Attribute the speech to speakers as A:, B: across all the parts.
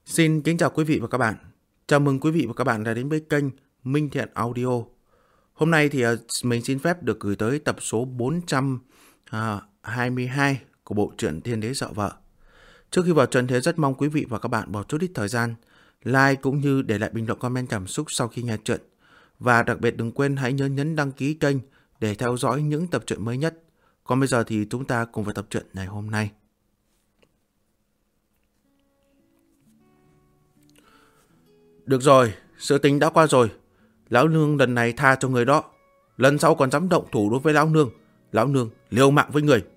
A: Xin kính chào quý vị và các bạn. Chào mừng quý vị và các bạn đã đến với kênh Minh Thiện Audio. Hôm nay thì mình xin phép được gửi tới tập số 422 của bộ truyện Thiên Đế Sợ Vợ. Trước khi vào truyện thì rất mong quý vị và các bạn bỏ chút ít thời gian like cũng như để lại bình luận comment cảm xúc sau khi nghe truyện. Và đặc biệt đừng quên hãy nhớ nhấn đăng ký kênh để theo dõi những tập truyện mới nhất. Còn bây giờ thì chúng ta cùng vào tập truyện ngày hôm nay. Được rồi, sự tình đã qua rồi. Lão nương lần này tha cho người đó. Lần sau còn dám động thủ đối với lão nương liều mạng với người.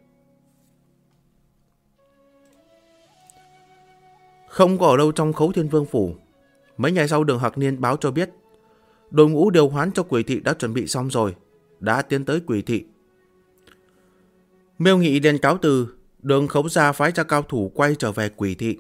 A: Không có ở đâu trong Khấu Thiên Vương phủ. Mấy ngày sau Đường Hạc Niên báo cho biết đội ngũ điều hoán cho Quỷ Thị đã chuẩn bị xong rồi, đã tiến tới Quỷ Thị. Miêu Nghị liền cáo từ, Đường Khấu gia phái ra cao thủ quay trở về Quỷ Thị.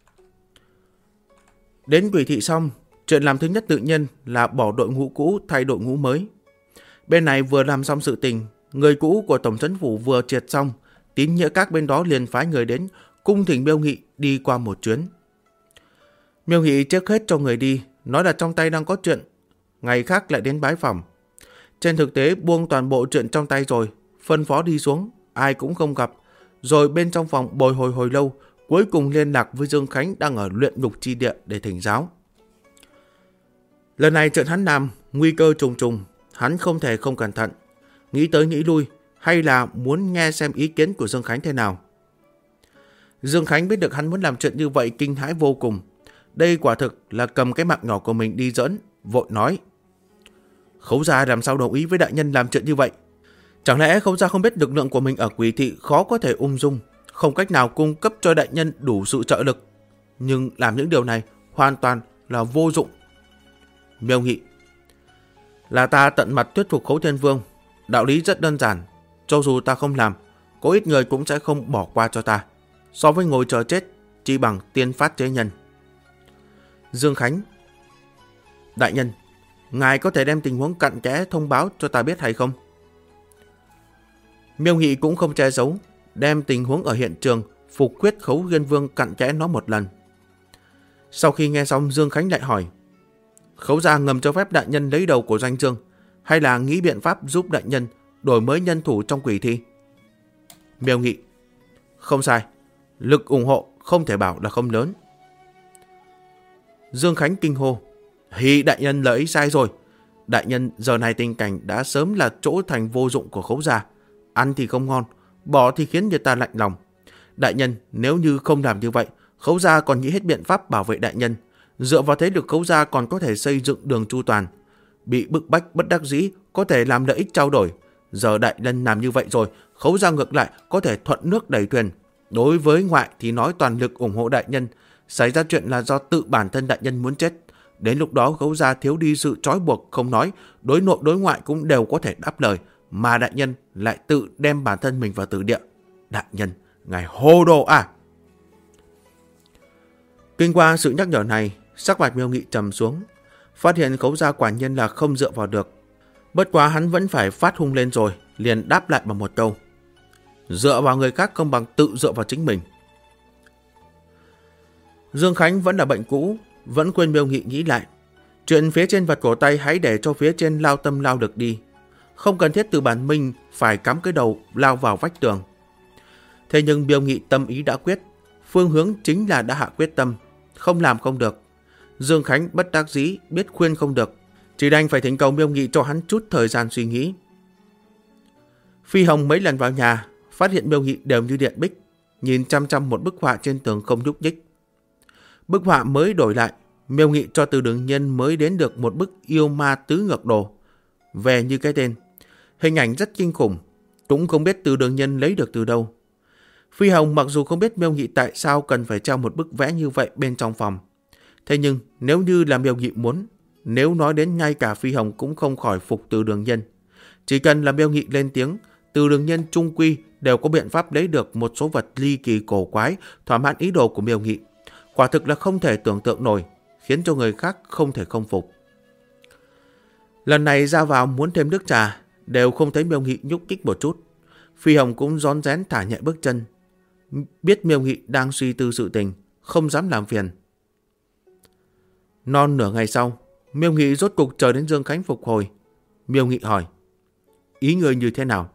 A: Đến Quỷ Thị xong, chuyện làm thứ nhất tự nhiên là bỏ đội ngũ cũ thay đội ngũ mới. Bên này vừa làm xong sự tình, người cũ của Tổng trấn phủ vừa triệt xong, Tín Nghĩa Các bên đó liền phái người đến cung thỉnh Miêu Nghị đi qua một chuyến. Miêu Nghị trước hết cho người đi, nói là trong tay đang có chuyện, ngày khác lại đến bái phỏng. Trên thực tế buông toàn bộ chuyện trong tay rồi, phân phó đi xuống, ai cũng không gặp, rồi bên trong phòng bồi hồi hồi lâu, cuối cùng liên lạc với Dương Khánh đang ở luyện ngục chi địa để thỉnh giáo. Lần này chuyện hắn làm, nguy cơ trùng trùng, hắn không thể không cẩn thận, nghĩ tới nghĩ lui, hay là muốn nghe xem ý kiến của Dương Khánh thế nào. Dương Khánh biết được hắn muốn làm chuyện như vậy kinh hãi vô cùng. Đây quả thực là cầm cái mạng nhỏ của mình đi giỡn, vội nói: Khấu gia làm sao đồng ý với đại nhân làm chuyện như vậy? Chẳng lẽ Khấu gia không biết lực lượng của mình ở Quỷ Thị khó có thể ung dung, không cách nào cung cấp cho đại nhân đủ sự trợ lực, nhưng làm những điều này hoàn toàn là vô dụng. Miêu Nghị: Là ta tận mặt thuyết phục Khấu Thiên Vương. Đạo lý rất đơn giản, cho dù ta không làm, có ít người cũng sẽ không bỏ qua cho ta. So với ngồi chờ chết, chỉ bằng tiên phát chế nhân. Dương Khánh: Đại nhân, ngài có thể đem tình huống cặn kẽ thông báo cho ta biết hay không? Miêu Nghị cũng không che giấu, đem tình huống ở hiện trường phục quyết Khấu Thiên Vương cặn kẽ nó một lần. Sau khi nghe xong, Dương Khánh lại hỏi: Khấu gia ngầm cho phép đại nhân lấy đầu của Doanh Dương, hay là nghĩ biện pháp giúp đại nhân đổi mới nhân thủ trong Quỷ Thị? Miêu Nghị: Không sai, lực ủng hộ không thể bảo là không lớn. Dương Khánh kinh hô: Hi, đại nhân lời ý sai rồi. Đại nhân giờ này tình cảnh đã sớm là chỗ thành vô dụng của Khấu gia. Ăn thì không ngon, bỏ thì khiến người ta lạnh lòng. Đại nhân nếu như không làm như vậy, Khấu gia còn nghĩ hết biện pháp bảo vệ đại nhân. Dựa vào thế lực Khấu gia còn có thể xây dựng đường chu toàn. Bị bức bách bất đắc dĩ có thể làm lợi ích trao đổi. Giờ đại nhân làm như vậy rồi, Khấu gia ngược lại có thể thuận nước đẩy thuyền. Đối với ngoại thì nói toàn lực ủng hộ đại nhân. Xảy ra chuyện là do tự bản thân đại nhân muốn chết. Đến lúc đó Khấu gia thiếu đi sự trói buộc không nói, đối nội đối ngoại cũng đều có thể đáp lời, mà đại nhân lại tự đem bản thân mình vào tử địa. Đại nhân, ngài hồ đồ à? Kinh qua sự nhắc nhở này, sắc mặt Miêu Nghị trầm xuống, phát hiện Khấu gia quả nhiên là không dựa vào được. Bất quá hắn vẫn phải phát hung lên rồi, liền đáp lại bằng một câu: Dựa vào người khác không bằng tự dựa vào chính mình. Dương Khánh vẫn là bệnh cũ, vẫn quên Miêu Nghị nghĩ lại. Chuyện phía trên vật cổ tay hãy để cho phía trên lao tâm lao lực đi. Không cần thiết từ bản mình phải cắm cái đầu lao vào vách tường. Thế nhưng Miêu Nghị tâm ý đã quyết, phương hướng chính là đã hạ quyết tâm, không làm không được. Dương Khánh bất đắc dĩ biết khuyên không được, chỉ đành phải thỉnh cầu Miêu Nghị cho hắn chút thời gian suy nghĩ. Phi Hồng mấy lần vào nhà, phát hiện Miêu Nghị đều như điện bích, nhìn chăm chăm một bức họa trên tường không nhúc nhích. Bức họa mới đổi lại, Miêu Nghị cho Từ Đường Nhân mới đến được một bức yêu ma tứ ngược đồ, về như cái tên. Hình ảnh rất kinh khủng, cũng không biết Từ Đường Nhân lấy được từ đâu. Phi Hồng mặc dù không biết Miêu Nghị tại sao cần phải treo một bức vẽ như vậy bên trong phòng. Thế nhưng nếu như là Miêu Nghị muốn, nếu nói đến ngay cả Phi Hồng cũng không khỏi phục Từ Đường Nhân. Chỉ cần là Miêu Nghị lên tiếng, Từ Đường Nhân trung quy đều có biện pháp lấy được một số vật ly kỳ cổ quái, thỏa mãn ý đồ của Miêu Nghị. Quả thực là không thể tưởng tượng nổi, khiến cho người khác không thể không phục. Lần này ra vào muốn thêm nước trà, đều không thấy Miêu Nghị nhúc nhích một chút. Phi Hồng cũng rón rén thả nhẹ bước chân. Biết Miêu Nghị đang suy tư sự tình, không dám làm phiền. Non nửa ngày sau, Miêu Nghị rốt cục chờ đến Dương Khánh phục hồi. Miêu Nghị hỏi, ý ngươi như thế nào?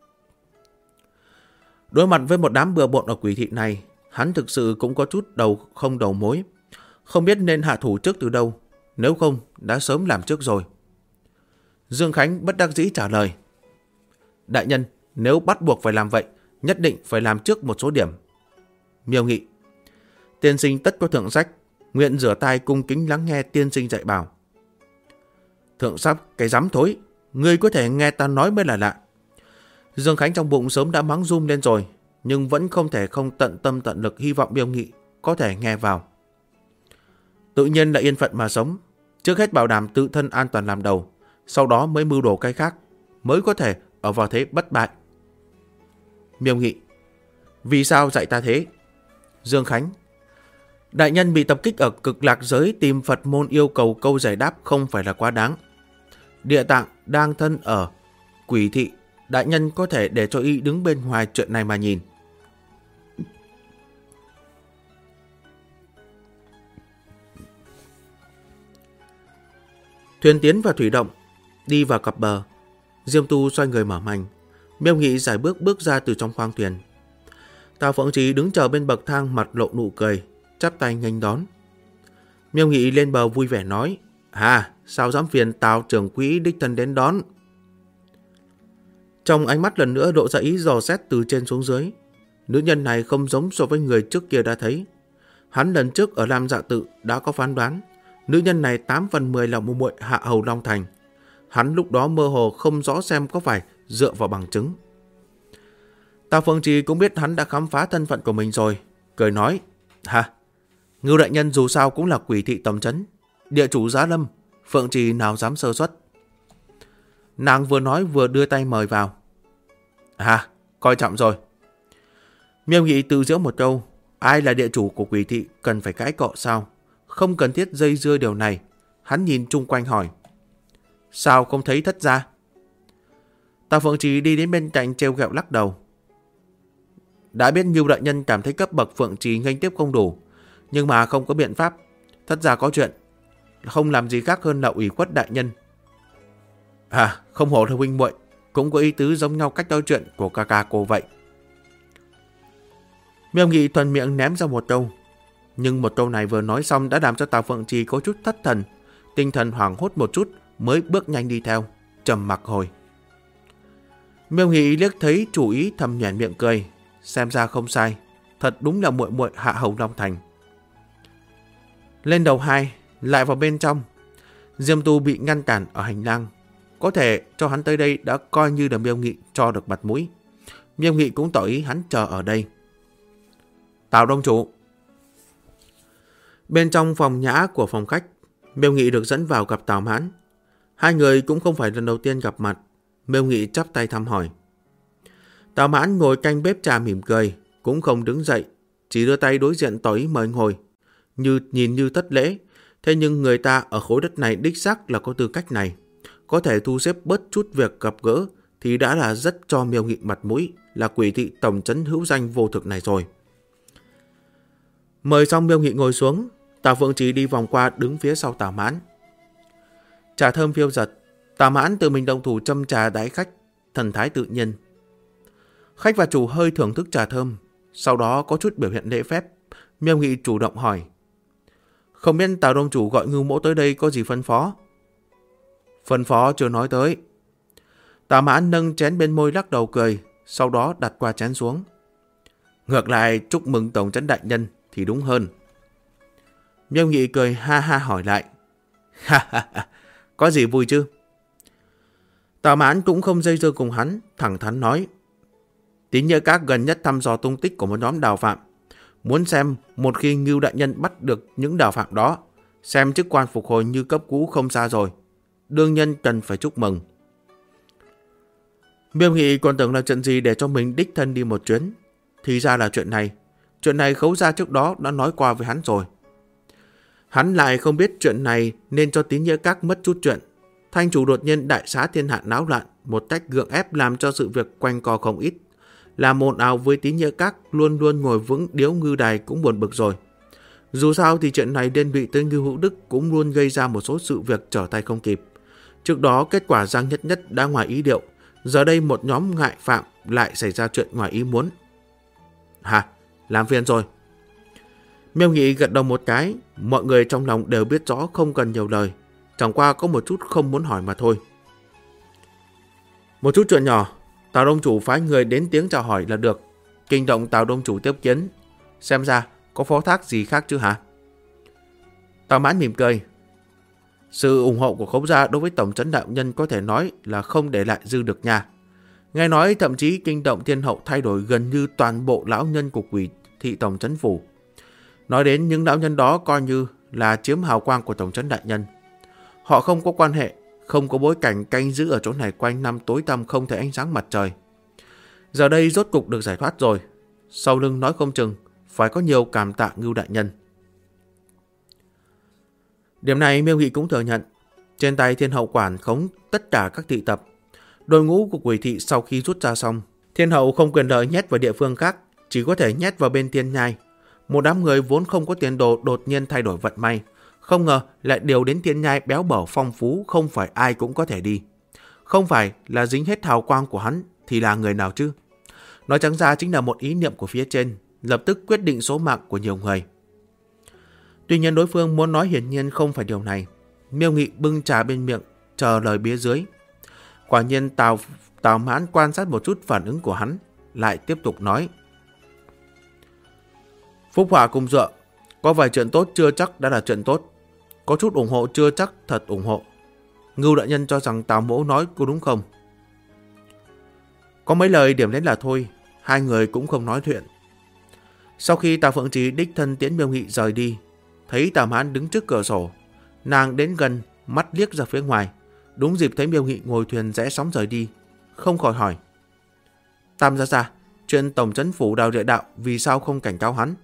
A: Đối mặt với một đám bừa bộn ở quỷ thị này, hắn thực sự cũng có chút không đầu mối. Không biết nên hạ thủ trước từ đâu, nếu không đã sớm làm trước rồi. Dương Khánh bất đắc dĩ trả lời, đại nhân, nếu bắt buộc phải làm vậy, nhất định phải làm trước một số điểm. Miêu Nghị, tiên sinh tất có thượng sách, nguyện rửa tai cung kính lắng nghe tiên sinh dạy bảo. Thượng sách cái dám thối, ngươi có thể nghe ta nói mới là lạ. Dương Khánh trong bụng sớm đã mắng run lên rồi, nhưng vẫn không thể không tận tâm tận lực hy vọng Miêu Nghị có thể nghe vào. Tự nhiên là yên phận mà sống, trước hết bảo đảm tự thân an toàn làm đầu, sau đó mới mưu đồ cái khác, mới có thể ở vào thế bất bại. Miêu Nghị, vì sao dạy ta thế? Dương Khánh, đại nhân bị tập kích ở Cực Lạc giới tìm Phật môn yêu cầu câu giải đáp không phải là quá đáng. Địa Tạng đang thân ở quỷ thị, đại nhân có thể để cho y đứng bên ngoài chuyện này mà nhìn. Thuyền tiến vào thủy động, đi vào cặp bờ. Diêm Tu xoay người mở mành. Miêu Nghị giải bước ra từ trong khoang thuyền. Tào Phượng Trì đứng chờ bên bậc thang, mặt lộ nụ cười, chắp tay nghênh đón. Miêu Nghị lên bờ vui vẻ nói, sao dám phiền Tào trưởng quỹ đích thân đến đón. Trong ánh mắt lần nữa lộ ra ý dò xét từ trên xuống dưới. Nữ nhân này không giống so với người trước kia đã thấy. Hắn lần trước ở Lam Dạ Tự đã có phán đoán, nữ nhân này 8 phần 10 là muội hạ hầu Long Thành. Hắn lúc đó mơ hồ không rõ xem có phải dựa vào bằng chứng. Tào Phượng Trì cũng biết hắn đã khám phá thân phận của mình rồi, cười nói, Ngưu đại nhân dù sao cũng là quỷ thị tầm trấn, địa chủ Giá Lâm, Phượng Trì nào dám sơ suất. Nàng vừa nói vừa đưa tay mời vào. Coi trọng rồi. Miêu Nghị tự giễu một câu, ai là địa chủ của quỷ thị cần phải cãi cọ sao? Không cần thiết dây dưa điều này. Hắn nhìn chung quanh hỏi, sao không thấy thất gia? Tào Phượng Trì đi đến bên cạnh trêu ghẹo lắc đầu. Đã biết Ngưu đại nhân cảm thấy cấp bậc Phượng Trì nghênh tiếp không đủ, nhưng mà không có biện pháp. Thất gia có chuyện, không làm gì khác hơn là ủy khuất đại nhân. Không hổ là huynh muội, cũng có ý tứ giống nhau cách nói chuyện của ca ca cô vậy. Miêu Nghị thuần miệng ném ra một câu, nhưng một câu này vừa nói xong đã làm cho Tào Phượng Trì có chút thất thần, tinh thần hoảng hốt một chút mới bước nhanh đi theo, trầm mặc hồi. Miêu Nghị liếc thấy chủ ý thầm nhoẻn miệng cười, xem ra không sai, thật đúng là muội muội hạ hầu Long Thành. Lên đầu 2, lại vào bên trong. Diêm Tu bị ngăn cản ở hành lang, có thể cho hắn tới đây đã coi như là Miêu Nghị cho được mặt mũi. Miêu Nghị cũng tỏ ý hắn chờ ở đây. Tào Đông Chủ. Bên trong phòng nhã của phòng khách, Miêu Nghị được dẫn vào gặp Tào Mãn. Hai người cũng không phải lần đầu tiên gặp mặt. Miêu Nghị chắp tay thăm hỏi. Tào Mãn ngồi canh bếp trà mỉm cười, cũng không đứng dậy, chỉ đưa tay đối diện tỏ ý mời ngồi, nhìn như thất lễ. Thế nhưng người ta ở khối đất này đích xác là có tư cách này, có thể thu xếp bớt chút việc gặp gỡ thì đã là rất cho Miêu Nghị mặt mũi, là quỷ thị tổng trấn hữu danh vô thực này rồi. Mời xong Miêu Nghị ngồi xuống, Tào Phượng Trì đi vòng qua đứng phía sau Tào Mãn. Trà thơm phiêu giật, Tào Mãn tự mình động thủ châm trà đãi khách, thần thái tự nhiên. Khách và chủ hơi thưởng thức trà thơm, sau đó có chút biểu hiện lễ phép. Miêu Nghị chủ động hỏi, không biết Tào Đông Chủ gọi Ngưu Mỗ tới đây có gì phân phó? Phân phó chưa nói tới. Tào Mãn nâng chén bên môi lắc đầu cười, sau đó đặt qua chén xuống. Ngược lại chúc mừng tổng trấn đại nhân thì đúng hơn. Miêu Nghị cười ha ha hỏi lại, có gì vui chứ? Tào Mãn cũng không dây dưa cùng hắn, thẳng thắn nói, Tín Nhỡ Các gần nhất thăm dò tung tích của một nhóm đào phạm, muốn xem một khi Ngưu đại nhân bắt được những đào phạm đó, xem chức quan phục hồi như cấp cũ không xa rồi, đương nhân cần phải chúc mừng. Miêu Nghị còn tưởng là chuyện gì để cho mình đích thân đi một chuyến, thì ra là chuyện này Khấu gia trước đó đã nói qua với hắn rồi. Hắn lại không biết chuyện này nên cho Tín Nhỡ Các mất chút chuyện. Thanh chủ đột nhiên đại xá thiên hạ náo loạn, một cách gượng ép làm cho sự việc quanh co không ít. Làm ồn ào với Tín Nhỡ Các luôn luôn ngồi vững điếu ngư đài cũng buồn bực rồi. Dù sao thì chuyện này liên lụy tới Ngưu Hữu Đức cũng luôn gây ra một số sự việc trở tay không kịp. Trước đó kết quả Giang Nhất Nhất đã ngoài ý liệu, giờ đây một nhóm ngại phạm lại xảy ra chuyện ngoài ý muốn. Hả? Làm phiền rồi. Miêu Nghị gật đầu một cái, mọi người trong lòng đều biết rõ không cần nhiều lời, chẳng qua có một chút không muốn hỏi mà thôi. Một chút chuyện nhỏ, Tào Đông Chủ phái người đến tiếng chào hỏi là được. Kinh động Tào Đông Chủ tiếp kiến, xem ra có phó thác gì khác chứ hả? Tào Mãn mỉm cười. Sự ủng hộ của Khấu gia đối với Tổng trấn đạo nhân có thể nói là không để lại dư được nha. Nghe nói thậm chí kinh động thiên hậu thay đổi gần như toàn bộ lão nhân của Quỷ thị Tổng trấn phủ. Nói đến những lão nhân đó coi như là chiếm hào quang của Tổng trấn đại nhân. Họ không có quan hệ, không có bối cảnh canh giữ ở chỗ này quanh năm tối tăm không thấy ánh sáng mặt trời. Giờ đây rốt cục được giải thoát rồi. Sau lưng nói không chừng phải có nhiều cảm tạ Ngưu đại nhân. Điểm này Miêu Nghị cũng thừa nhận. Trên tay thiên hậu quản khống tất cả các thị tập. Đội ngũ của Quỷ thị sau khi rút ra xong, thiên hậu không quyền lợi nhét vào địa phương khác, chỉ có thể nhét vào bên Tiên Nhai. Một đám người vốn không có tiền đồ đột nhiên thay đổi vận may, không ngờ lại điều đến Tiên Nhai béo bở phong phú, không phải ai cũng có thể đi. Không phải là dính hết hào quang của hắn thì là người nào chứ? Nói trắng ra chính là một ý niệm của phía trên, lập tức quyết định số mạng của nhiều người. Tuy nhiên đối phương muốn nói hiển nhiên không phải điều này. Miêu Nghị bưng trà bên miệng, chờ lời phía dưới. Quả nhiên Tào Mãn quan sát một chút phản ứng của hắn, lại tiếp tục nói. Phúc họa cùng dựa, có vài chuyện tốt chưa chắc đã là chuyện tốt, có chút ủng hộ chưa chắc thật ủng hộ. Ngưu đại nhân cho rằng Tào mỗ nói có đúng không? Có mấy lời điểm đến là thôi, hai người cũng không nói chuyện. Sau khi Tào Phượng Trì đích thân tiễn Miêu Nghị rời đi, thấy Tào Mãn đứng trước cửa sổ, nàng đến gần, mắt liếc ra phía ngoài, đúng dịp thấy Miêu Nghị ngồi thuyền rẽ sóng rời đi, không khỏi hỏi. Tam gia, chuyện Tổng trấn phủ Đào Địa Đạo vì sao không cảnh cáo hắn?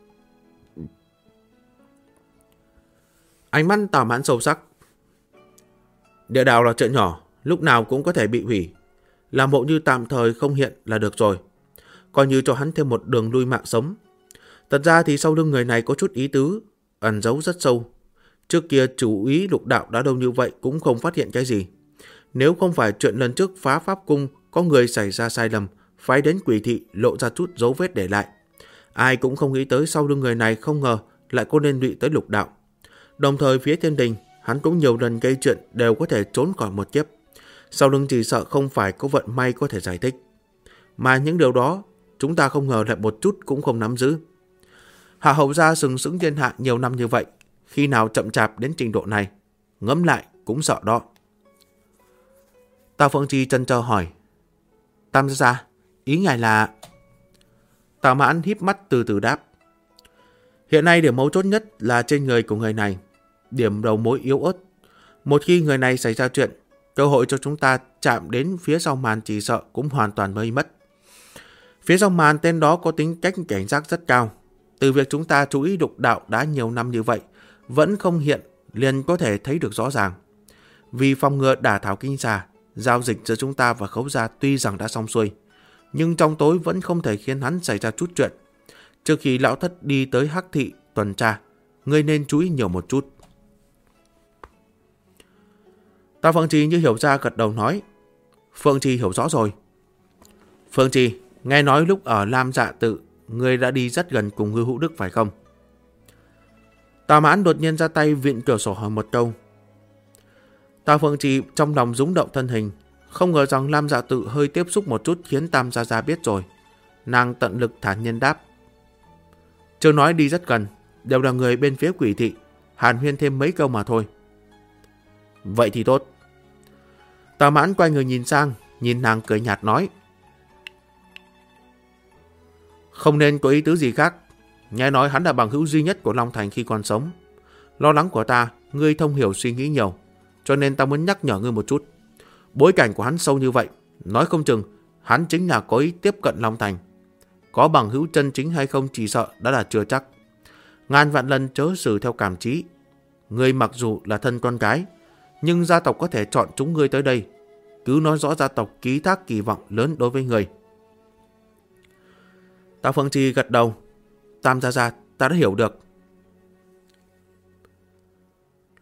A: Ánh mắt Tào Mãn sâu sắc. Địa đạo là chuyện nhỏ, lúc nào cũng có thể bị hủy. Làm bộ như tạm thời không hiện là được rồi, coi như cho hắn thêm một đường lui mạng sống. Thật ra thì sau lưng người này có chút ý tứ, ẩn giấu rất sâu. Trước kia chủ ý Lục Đạo đã đâu như vậy cũng không phát hiện cái gì. Nếu không phải chuyện lần trước phá pháp cung có người xảy ra sai lầm, phái đến Quỷ thị lộ ra chút dấu vết để lại, ai cũng không nghĩ tới sau lưng người này không ngờ lại có liên lụy tới Lục Đạo. Đồng thời phía Thiên Đình, hắn cũng nhiều lần gây chuyện đều có thể trốn khỏi một kiếp. Sau lưng chỉ sợ không phải có vận may có thể giải thích. Mà những điều đó chúng ta không ngờ lại một chút cũng không nắm giữ. Hạ hậu gia sừng sững thiên hạ nhiều năm như vậy, khi nào chậm chạp đến trình độ này, ngẫm lại cũng sợ đó. Tào Phượng Trì chần chờ hỏi. Tam gia, ý ngài là... Tào Mãn híp mắt từ từ đáp. Hiện nay điểm mấu chốt nhất là trên người của người này, điểm đầu mối yếu ớt. Một khi người này xảy ra chuyện, cơ hội cho chúng ta chạm đến phía sau màn chỉ sợ cũng hoàn toàn mới mất. Phía sau màn tên đó có tính cách cảnh giác rất cao. Từ việc chúng ta chú ý Lục Đạo đã nhiều năm như vậy, vẫn không hiện, liền có thể thấy được rõ ràng. Vì phòng ngừa đả thảo kinh xà, giao dịch giữa chúng ta và Khấu gia tuy rằng đã xong xuôi, nhưng trong tối vẫn không thể khiến hắn xảy ra chút chuyện. Trước khi lão thất đi tới Hắc thị tuần tra, ngươi nên chú ý nhiều một chút. Tào Phượng Trì như hiểu ra gật đầu nói. Phượng Trì hiểu rõ rồi. Phượng Trì, nghe nói lúc ở Lam Dạ Tự, ngươi đã đi rất gần cùng Ngưu Hữu Đức phải không? Tào Mãn đột nhiên ra tay vịn cửa sổ hỏi một câu. Tào Phượng Trì trong lòng rúng động thân hình, không ngờ rằng Lam Dạ Tự hơi tiếp xúc một chút khiến Tam Gia Gia biết rồi. Nàng tận lực thản nhiên đáp. Chưa nói đi rất gần, đều là người bên phía Quỷ thị, hàn huyên thêm mấy câu mà thôi. Vậy thì tốt. Tào Mãn quay người nhìn sang, nhìn nàng cười nhạt nói. Không nên có ý tứ gì khác. Nghe nói hắn là bằng hữu duy nhất của Long Thành khi còn sống. Lo lắng của ta, ngươi thông hiểu suy nghĩ nhiều, cho nên ta muốn nhắc nhở ngươi một chút. Bối cảnh của hắn sâu như vậy, nói không chừng hắn chính là có ý tiếp cận Long Thành. Có bằng hữu chân chính hay không chỉ sợ đã là chưa chắc. Ngàn vạn lần chớ xử theo cảm trí. Ngươi mặc dù là thân con gái, nhưng gia tộc có thể chọn chúng ngươi tới đây. Cứ nói rõ gia tộc ký thác kỳ vọng lớn đối với ngươi. Tào Phượng Trì gật đầu. Tam gia, ta đã hiểu được.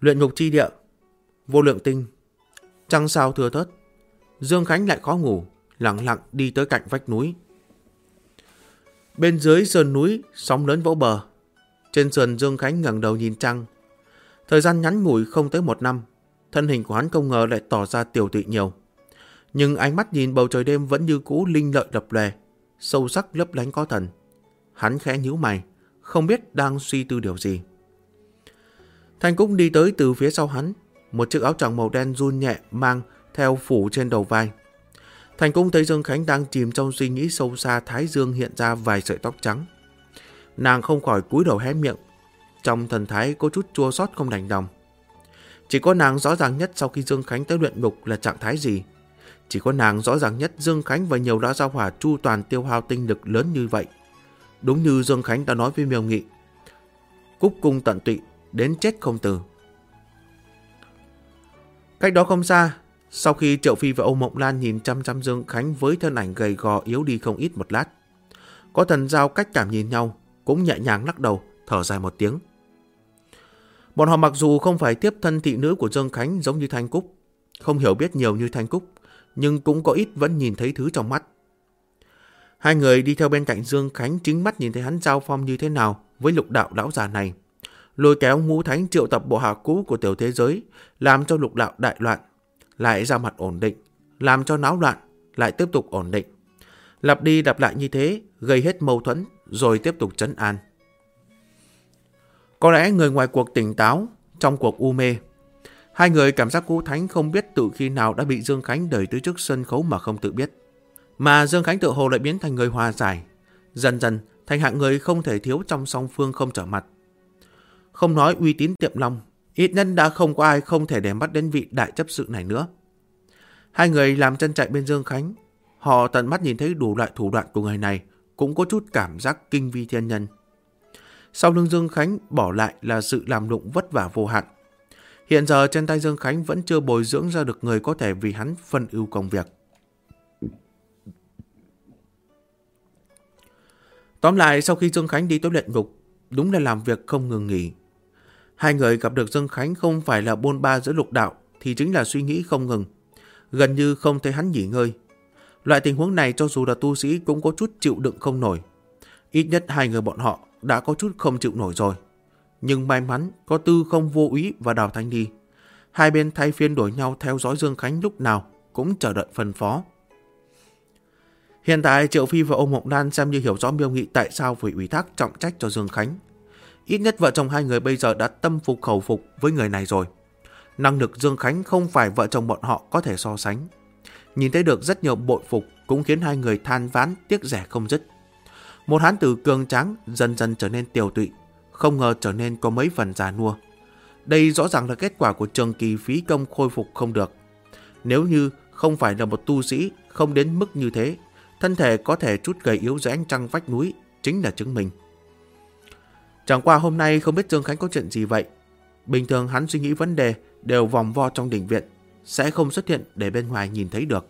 A: Luyện ngục chi địa, vô lượng tinh, trăng sao thưa thớt. Dương Khánh lại khó ngủ, lặng lặng đi tới cạnh vách núi. Bên dưới sườn núi, sóng lớn vỗ bờ. Trên sườn Dương Khánh ngẩng đầu nhìn trăng. Thời gian ngắn ngủi không tới 1 năm, thân hình của hắn không ngờ lại tỏ ra tiều tụy nhiều. Nhưng ánh mắt nhìn bầu trời đêm vẫn như cũ linh lợi lập lòe, sâu sắc lấp lánh có thần. Hắn khẽ nhíu mày, không biết đang suy tư điều gì. Thanh Cúc đi tới từ phía sau hắn, một chiếc áo choàng màu đen run nhẹ mang theo phủ trên đầu vai. Thanh Cúc thấy Dương Khánh đang chìm trong suy nghĩ sâu xa, thái dương hiện ra vài sợi tóc trắng. Nàng không khỏi cúi đầu hé miệng, trong thần thái có chút chua xót không đành lòng. Chỉ có nàng rõ ràng nhất sau khi Dương Khánh tới luyện ngục là trạng thái gì. Chỉ có nàng rõ ràng nhất Dương Khánh và nhiều đã giao hỏa chu toàn tiêu hao tinh lực lớn như vậy. Đúng như Dương Khánh đã nói với Miêu Nghị, cúc cung tận tụy, đến chết không từ. Cách đó không xa, sau khi Triệu Phi và Âu Mộng Lan nhìn chăm chăm Dương Khánh với thân ảnh gầy gò yếu đi không ít một lát, có thần giao cách cảm nhìn nhau, cũng nhẹ nhàng lắc đầu, thở dài một tiếng. Bọn họ mặc dù không phải tiếp thân thị nữ của Dương Khánh giống như Thanh Cúc, không hiểu biết nhiều như Thanh Cúc, nhưng cũng có ít vẫn nhìn thấy thứ trong mắt. Hai người đi theo bên cạnh Dương Khánh, chính mắt nhìn thấy hắn giao phong như thế nào với Lục Đạo lão già này, lôi kéo Ngũ Thánh triệu tập bộ hạ cũ của tiểu thế giới, làm cho Lục Đạo đại loạn, lại ra mặt ổn định, làm cho náo loạn, lại tiếp tục ổn định. Lặp đi lặp lại như thế, gây hết mâu thuẫn, rồi tiếp tục trấn an. Có lẽ người ngoài cuộc tỉnh táo, trong cuộc u mê. Hai người cảm giác Ngũ Thánh không biết từ khi nào đã bị Dương Khánh đẩy tới trước sân khấu mà không tự biết. Mà Dương Khánh tự hồ lại biến thành người hòa giải, dần dần thành hạng người không thể thiếu trong song phương không trở mặt. Không nói uy tín Tiệm Long, ít nhất đã không có ai không thể để mắt đến vị đại chấp sự này nữa. Hai người làm chân chạy bên Dương Khánh, họ tận mắt nhìn thấy đủ loại thủ đoạn của người này, cũng có chút cảm giác kinh vi thiên nhân. Sau lưng Dương Khánh bỏ lại là sự làm lụng vất vả vô hạn. Hiện giờ trên tay Dương Khánh vẫn chưa bồi dưỡng ra được người có thể vì hắn phân ưu công việc. Tóm lại, sau khi Dương Khánh đi tới luyện ngục, đúng là làm việc không ngừng nghỉ. Hai người gặp được Dương Khánh không phải là bôn ba giữa Lục Đạo, thì chính là suy nghĩ không ngừng, gần như không thấy hắn nghỉ ngơi. Loại tình huống này cho dù là tu sĩ cũng có chút chịu đựng không nổi. Ít nhất hai người bọn họ đã có chút không chịu nổi rồi. Nhưng may mắn có Tư Không Vô Úy và Đào Thanh đi. Hai bên thay phiên đổi nhau theo dõi Dương Khánh lúc nào cũng chờ đợi phân phó. Hiện tại Triệu Phi và Âu Mộng Lan xem như hiểu rõ Miêu Nghị tại sao phải ủy thác trọng trách cho Dương Khánh. Ít nhất vợ chồng hai người bây giờ đã tâm phục khẩu phục với người này rồi. Năng lực Dương Khánh không phải vợ chồng bọn họ có thể so sánh. Nhìn thấy được rất nhiều bội phục cũng khiến hai người than vãn tiếc rẻ không dứt. Một hán tử cường tráng dần dần trở nên tiều tụy, không ngờ trở nên có mấy phần già nua. Đây rõ ràng là kết quả của trường kỳ phí công khôi phục không được. Nếu như không phải là một tu sĩ không đến mức như thế, thân thể có thể chút gầy yếu dưới ánh trăng vách núi chính là chứng minh. Chẳng qua hôm nay không biết Dương Khánh có chuyện gì vậy. Bình thường hắn suy nghĩ vấn đề đều vòng vo trong đình viện, sẽ không xuất hiện để bên ngoài nhìn thấy được.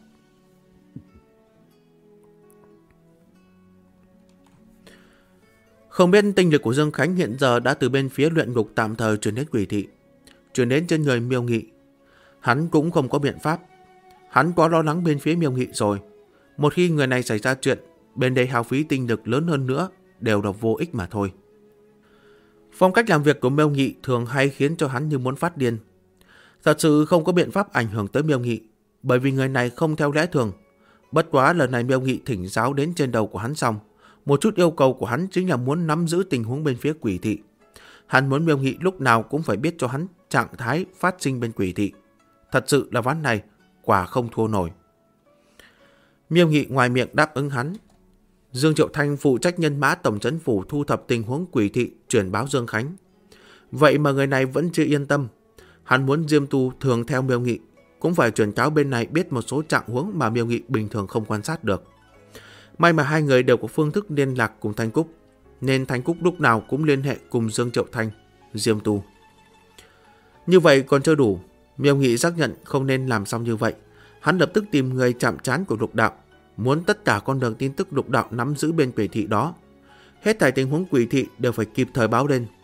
A: Không biết tinh lực của Dương Khánh hiện giờ đã từ bên phía luyện ngục tạm thời chuyển đến Quỷ Thị, chuyển đến trên người Miêu Nghị. Hắn cũng không có biện pháp. Hắn quá lo lắng bên phía Miêu Nghị rồi. Một khi người này xảy ra chuyện, bên đây hao phí tinh lực lớn hơn nữa đều là vô ích mà thôi. Phong cách làm việc của Miêu Nghị thường hay khiến cho hắn như muốn phát điên. Thật sự không có biện pháp ảnh hưởng tới Miêu Nghị, bởi vì người này không theo lẽ thường. Bất quá lần này Miêu Nghị thỉnh giáo đến trên đầu của hắn xong, một chút yêu cầu của hắn chính là muốn nắm giữ tình huống bên phía Quỷ Thị. Hắn muốn Miêu Nghị lúc nào cũng phải biết cho hắn trạng thái phát sinh bên Quỷ Thị. Thật sự là ván này quả không thua nổi. Miêu Nghị ngoài miệng đáp ứng hắn. Dương Triệu Thanh phụ trách nhân mã tổng trấn phủ thu thập tình huống Quỷ Thị truyền báo Dương Khánh. Vậy mà người này vẫn chưa yên tâm. Hắn muốn Diêm Tu thường theo Miêu Nghị, cũng phải truyền cáo bên này biết một số trạng huống mà Miêu Nghị bình thường không quan sát được. May mà hai người đều có phương thức liên lạc cùng Thanh Cúc, nên Thanh Cúc lúc nào cũng liên hệ cùng Dương Triệu Thanh, Diêm Tu. Như vậy còn chưa đủ, Miêu Nghị xác nhận không nên làm xong như vậy. Hắn lập tức tìm người chạm trán của Lục Đạo, muốn tất cả con đường tin tức Lục Đạo nắm giữ bên Quỷ Thị đó. Hết thảy tình huống Quỷ Thị đều phải kịp thời báo lên.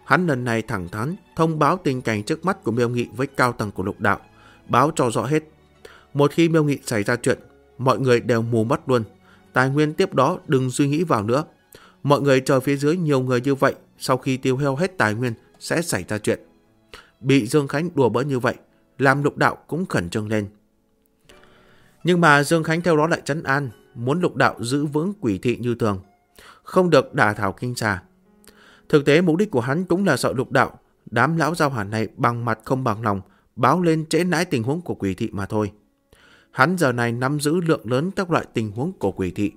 A: Hắn lần này thẳng thắn thông báo tình cảnh trước mắt của Miêu Nghị với cao tầng của Lục Đạo, báo cho rõ hết. Một khi Miêu Nghị xảy ra chuyện, mọi người đều mù mắt luôn. Tài nguyên tiếp đó đừng suy nghĩ vào nữa. Mọi người chờ phía dưới nhiều người như vậy, sau khi tiêu hao hết tài nguyên sẽ xảy ra chuyện. Bị Dương Khánh đùa bỡn như vậy, làm Lục Đạo cũng khẩn trương lên. Nhưng mà Dương Khánh theo đó lại trấn an, muốn Lục Đạo giữ vững quỷ thị như thường, không được đả thảo kinh xà. Thực tế mục đích của hắn cũng là sợ Lục Đạo, đám lão giao hàn này bằng mặt không bằng lòng, báo lên trễ nãi tình huống của quỷ thị mà thôi. Hắn giờ này nắm giữ lượng lớn các loại tình huống của quỷ thị.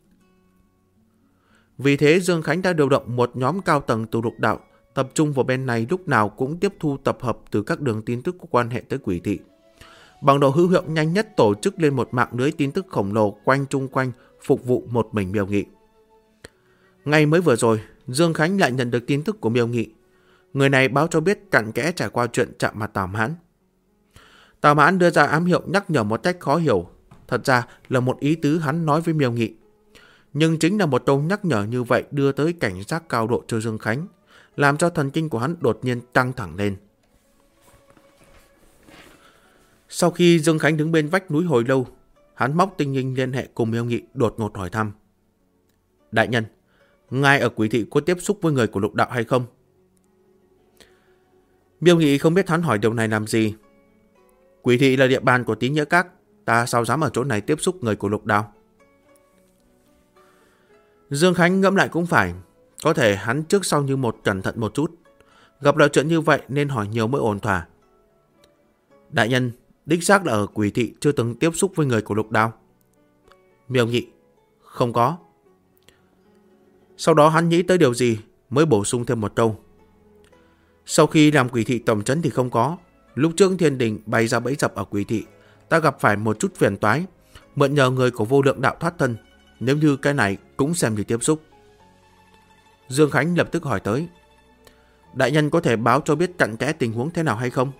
A: Vì thế Dương Khánh đã điều động một nhóm cao tầng từ Lục Đạo, tập trung vào bên này lúc nào cũng tiếp thu tập hợp từ các đường tin tức có quan hệ tới quỷ thị. Bằng độ hữu hiệu nhanh nhất tổ chức lên một mạng lưới tin tức khổng lồ quanh chung quanh phục vụ một mình Miêu Nghị. Ngay mới vừa rồi, Dương Khánh lại nhận được tin tức của Miêu Nghị. Người này báo cho biết cặn kẽ trải qua chuyện chạm mặt Tào Mãn. Tào Mãn đưa ra ám hiệu nhắc nhở một cách khó hiểu. Thật ra là một ý tứ hắn nói với Miêu Nghị. Nhưng chính là một câu nhắc nhở như vậy đưa tới cảnh giác cao độ cho Dương Khánh, làm cho thần kinh của hắn đột nhiên căng thẳng lên. Sau khi Dương Khánh đứng bên vách núi hồi lâu, hắn móc tinh linh liên hệ cùng Miêu Nghị đột ngột hỏi thăm. Đại nhân, ngài ở quỷ thị có tiếp xúc với người của Lục Đạo hay không? Miêu Nghị không biết hắn hỏi điều này làm gì. Quỷ thị là địa bàn của Tí Nghĩa Các, ta sao dám ở chỗ này tiếp xúc người của Lục Đạo? Dương Khánh ngẫm lại cũng phải, có thể hắn trước sau như một cẩn thận một chút. Gặp lại chuyện như vậy nên hỏi nhiều mới ổn thỏa. Đại nhân, đích xác là ở quỷ thị chưa từng tiếp xúc với người của Lục Đạo. Miêu Nghị, không có. Sau đó hắn nghĩ tới điều gì mới bổ sung thêm một câu. Sau khi làm quỷ thị tổng trấn thì không có. Lúc trước Thiên Đình bày ra bẫy dập ở quỷ thị, ta gặp phải một chút phiền toái, mượn nhờ người của Vô Lượng Đạo thoát thân. Nếu như cái này cũng xem như tiếp xúc. Dương Khánh lập tức hỏi tới. Đại nhân có thể báo cho biết cặn kẽ tình huống thế nào hay không?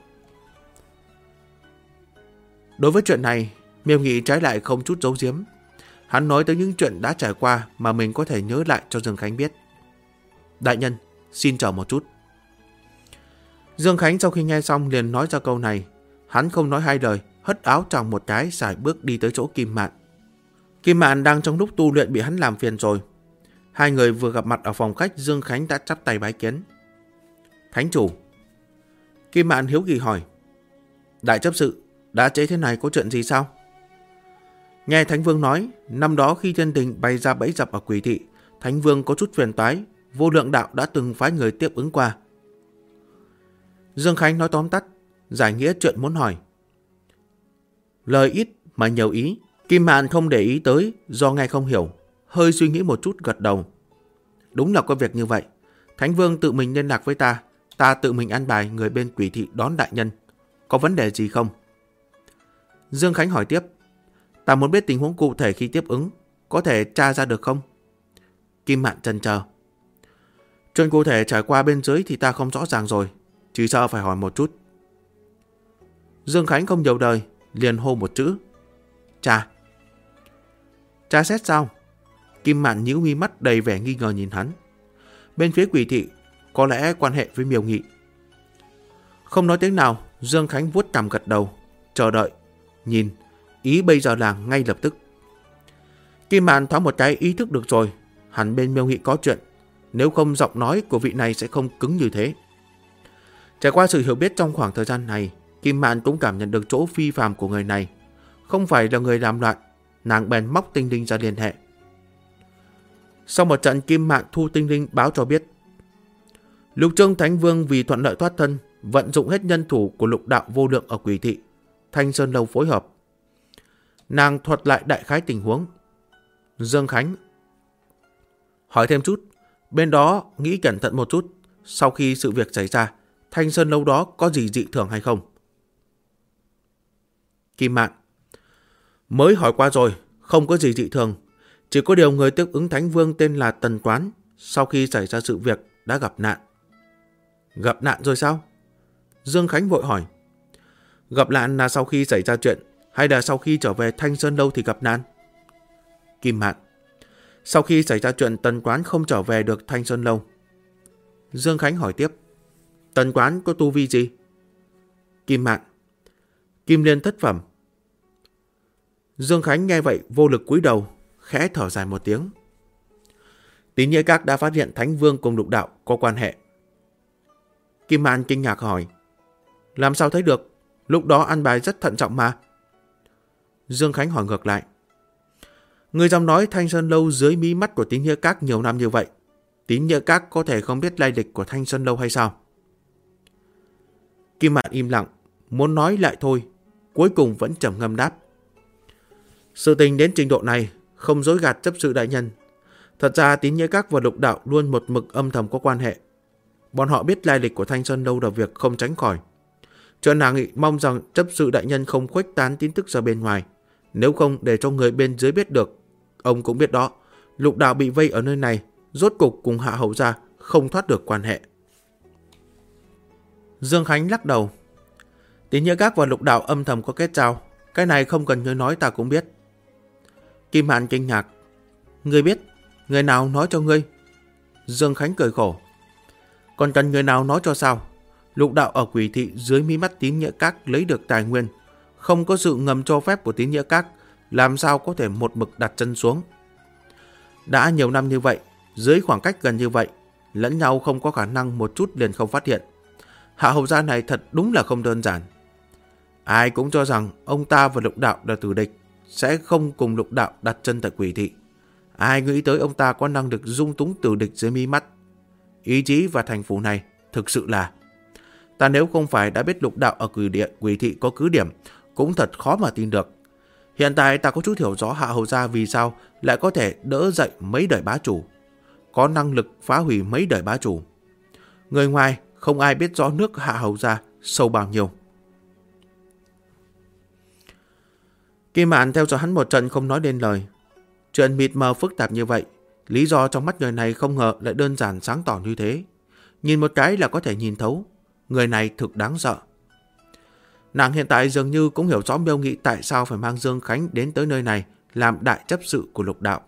A: Đối với chuyện này, Miêu Nghị trái lại không chút giấu giếm. Hắn nói tới những chuyện đã trải qua mà mình có thể nhớ lại cho Dương Khánh biết. Đại nhân, xin chờ một chút. Dương Khánh sau khi nghe xong liền nói ra câu này. Hắn không nói hai lời, hất áo choàng một cái, sải bước đi tới chỗ Kim Mạn. Kim Mạn đang trong lúc tu luyện bị hắn làm phiền rồi. Hai người vừa gặp mặt ở phòng khách, Dương Khánh đã chắp tay bái kiến. Thánh chủ. Kim Mạn hiếu kỳ hỏi. Đại chấp sự, đã trễ thế này có chuyện gì sao? Nghe Thánh Vương nói, năm đó khi Thiên Đình bày ra bẫy dập ở quỷ thị, Thánh Vương có chút phiền toái, Vô Lượng Đạo đã từng phái người tiếp ứng qua. Dương Khánh nói tóm tắt, giải nghĩa chuyện muốn hỏi. Lời ít mà nhiều ý, Kim Mạn không để ý tới do nghe không hiểu, hơi suy nghĩ một chút gật đầu. Đúng là có việc như vậy, Thánh Vương tự mình liên lạc với ta, ta tự mình an bài người bên quỷ thị đón đại nhân. Có vấn đề gì không? Dương Khánh hỏi tiếp. Ta muốn biết tình huống cụ thể khi tiếp ứng, có thể tra ra được không? Kim Mạn chần chờ. Chuyện cụ thể trải qua bên dưới thì ta không rõ ràng rồi, chỉ sợ phải hỏi một chút. Dương Khánh không nhiều đời, liền hô một chữ. Tra. Tra xét sao? Kim Mạn nhíu mi mắt đầy vẻ nghi ngờ nhìn hắn. Bên phía quỷ thị có lẽ quan hệ với Miêu Nghị. Không nói tiếng nào, Dương Khánh vuốt cằm gật đầu, chờ đợi, nhìn, ý bây giờ là ngay lập tức. Kim Mạn thoáng một cái ý thức được rồi, hẳn bên Miêu Nghị có chuyện, nếu không giọng nói của vị này sẽ không cứng như thế. Trải qua sự hiểu biết trong khoảng thời gian này, Kim Mạn cũng cảm nhận được chỗ phi phàm của người này, không phải là người làm loạn, nàng bèn móc tinh linh ra liên hệ. Sau một trận, Kim Mạn thu tinh linh báo cho biết, Lục Trương Thánh Vương vì thuận lợi thoát thân, vận dụng hết nhân thủ của Lục Đạo vô lượng ở quỷ thị, Thanh Sơn Lâu phối hợp. Nàng thuật lại đại khái tình huống. Dương Khánh hỏi thêm chút, bên đó nghĩ cẩn thận một chút, sau khi sự việc xảy ra, Thanh Sơn Lâu đó có gì dị thường hay không? Kim Mạn mới hỏi qua rồi, không có gì dị thường, chỉ có điều người tiếp ứng Thánh Vương tên là Tần Toán, sau khi xảy ra sự việc đã gặp nạn. Gặp nạn rồi sao? Dương Khánh vội hỏi. Gặp nạn là sau khi xảy ra chuyện, hay là sau khi trở về Thanh Sơn Lâu thì gặp nạn? Kim Mạn sau khi xảy ra chuyện, Tần Quán không trở về được Thanh Sơn Lâu. Dương Khánh hỏi tiếp. Tần Quán có tu vi gì? Kim Mạn. Kim Liên thất phẩm. Dương Khánh nghe vậy vô lực cúi đầu, khẽ thở dài một tiếng. Tín Nghĩa Các đã phát hiện Thánh Vương cùng Lục Đạo có quan hệ. Kim Mạn kinh ngạc hỏi. Làm sao thấy được? Lúc đó ăn bài rất thận trọng mà. Dương Khánh hỏi ngược lại. Người dám nói Thanh Sơn Lâu dưới mí mắt của Tín Nghĩa Các nhiều năm như vậy, Tín Nghĩa Các có thể không biết lai lịch của Thanh Sơn Lâu hay sao? Kim Mạn im lặng, muốn nói lại thôi, cuối cùng vẫn trầm ngâm đáp. Sự tình đến trình độ này, không dối gạt chấp sự đại nhân. Thật ra Tín Nghĩa Các và Lục Đạo luôn một mực âm thầm có quan hệ. Bọn họ biết lai lịch của Thanh Sơn Lâu là việc không tránh khỏi. Chuyện nàng nghị mong rằng chấp sự đại nhân không khuếch tán tin tức ra bên ngoài. Nếu không để cho người bên dưới biết được. Ông cũng biết đó, Lục Đạo bị vây ở nơi này, rốt cục cùng Hạ Hầu gia không thoát được quan hệ. Dương Khánh lắc đầu. Tín Nghĩa Các và Lục Đạo âm thầm có kết giao, cái này không cần ngươi nói ta cũng biết. Kim Mạn kinh ngạc. Ngươi biết? Người nào nói cho ngươi? Dương Khánh cười khổ. Còn cần người nào nói cho sao? Lục Đạo ở Quỷ Thị dưới mí mắt Tín Nghĩa Các lấy được tài nguyên, không có sự ngầm cho phép của Tín Nghĩa Các, làm sao có thể một mực đặt chân xuống. Đã nhiều năm như vậy, dưới khoảng cách gần như vậy, lẫn nhau không có khả năng một chút liền không phát hiện. Hạ Hầu gia này thật đúng là không đơn giản. Ai cũng cho rằng ông ta và Lục Đạo là tử địch, sẽ không cùng Lục Đạo đặt chân tại Quỷ Thị. Ai nghĩ tới ông ta có năng lực dung túng tử địch dưới mí mắt. Ý chí và thành phủ này thực sự là... Ta nếu không phải đã biết Lục Đạo ở Quỷ Thị có cứ điểm, cũng thật khó mà tin được. Hiện tại ta có chút hiểu rõ Hạ Hầu gia vì sao lại có thể đỡ dậy mấy đời bá chủ, có năng lực phá hủy mấy đời bá chủ. Người ngoài không ai biết rõ nước Hạ Hầu gia sâu bao nhiêu. Kim Mạn theo dõi hắn một trận không nói nên lời. Chuyện mịt mờ phức tạp như vậy, lý do trong mắt người này không ngờ lại đơn giản sáng tỏ như thế. Nhìn một cái là có thể nhìn thấu. Người này thực đáng sợ. Nàng hiện tại dường như cũng hiểu rõ Miêu Nghị tại sao phải mang Dương Khánh đến tới nơi này làm đại chấp sự của Lục Đạo.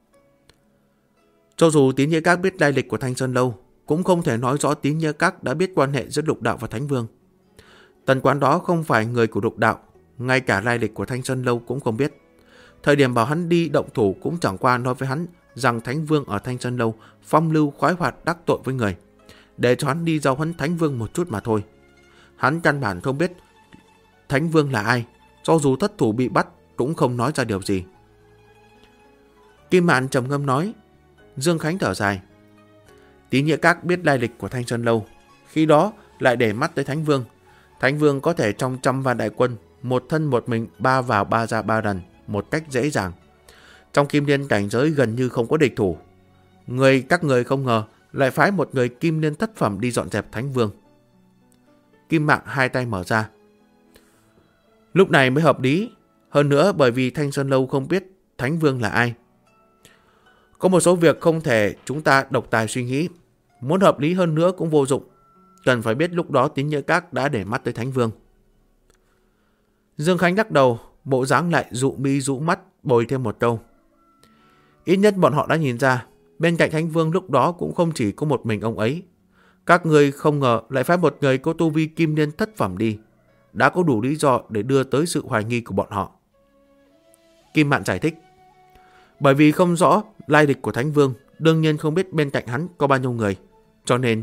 A: Cho dù Tín Nghĩa Các biết lai lịch của Thanh Sơn Lâu, cũng không thể nói rõ Tín Nghĩa Các đã biết quan hệ giữa Lục Đạo và Thánh Vương. Tần Quán đó không phải người của Lục Đạo, ngay cả lai lịch của Thanh Sơn Lâu cũng không biết. Thời điểm bảo hắn đi động thủ cũng chẳng qua nói với hắn rằng Thánh Vương ở Thanh Sơn Lâu phong lưu khoái hoạt đắc tội với người, để cho hắn đi giao huấn Thánh Vương một chút mà thôi. Hắn căn bản không biết Thánh Vương là ai, cho dù thất thủ bị bắt cũng không nói ra điều gì. Kim Mạn trầm ngâm nói. Dương Khánh thở dài. Tín Nghĩa Các biết lai lịch của Thanh Sơn Lâu, khi đó lại để mắt tới Thánh Vương. Thánh Vương có thể trong 100 vạn đại quân, một thân một mình ba vào ba ra ba lần, một cách dễ dàng. Trong Kim Liên cảnh giới gần như không có địch thủ. Các người không ngờ lại phái một người Kim Liên thất phẩm đi dọn dẹp Thánh Vương. Kim Mạn hai tay mở ra. Lúc này mới hợp lý. Hơn nữa bởi vì Thanh Sơn Lâu không biết Thánh Vương là ai. Có một số việc không thể chúng ta độc tài suy nghĩ. Muốn hợp lý hơn nữa cũng vô dụng. Cần phải biết lúc đó Tín Nghĩa Các đã để mắt tới Thánh Vương. Dương Khánh đắc đầu, bộ dáng lại dụ mi dụ mắt, bồi thêm một câu. Ít nhất bọn họ đã nhìn ra, bên cạnh Thánh Vương lúc đó cũng không chỉ có một mình ông ấy. Các người không ngờ lại phái một người có tu vi Kim Liên thất phẩm đi, đã có đủ lý do để đưa tới sự hoài nghi của bọn họ. Kim Mạn giải thích. Bởi vì không rõ lai lịch của Thánh Vương, đương nhiên không biết bên cạnh hắn có bao nhiêu người, cho nên...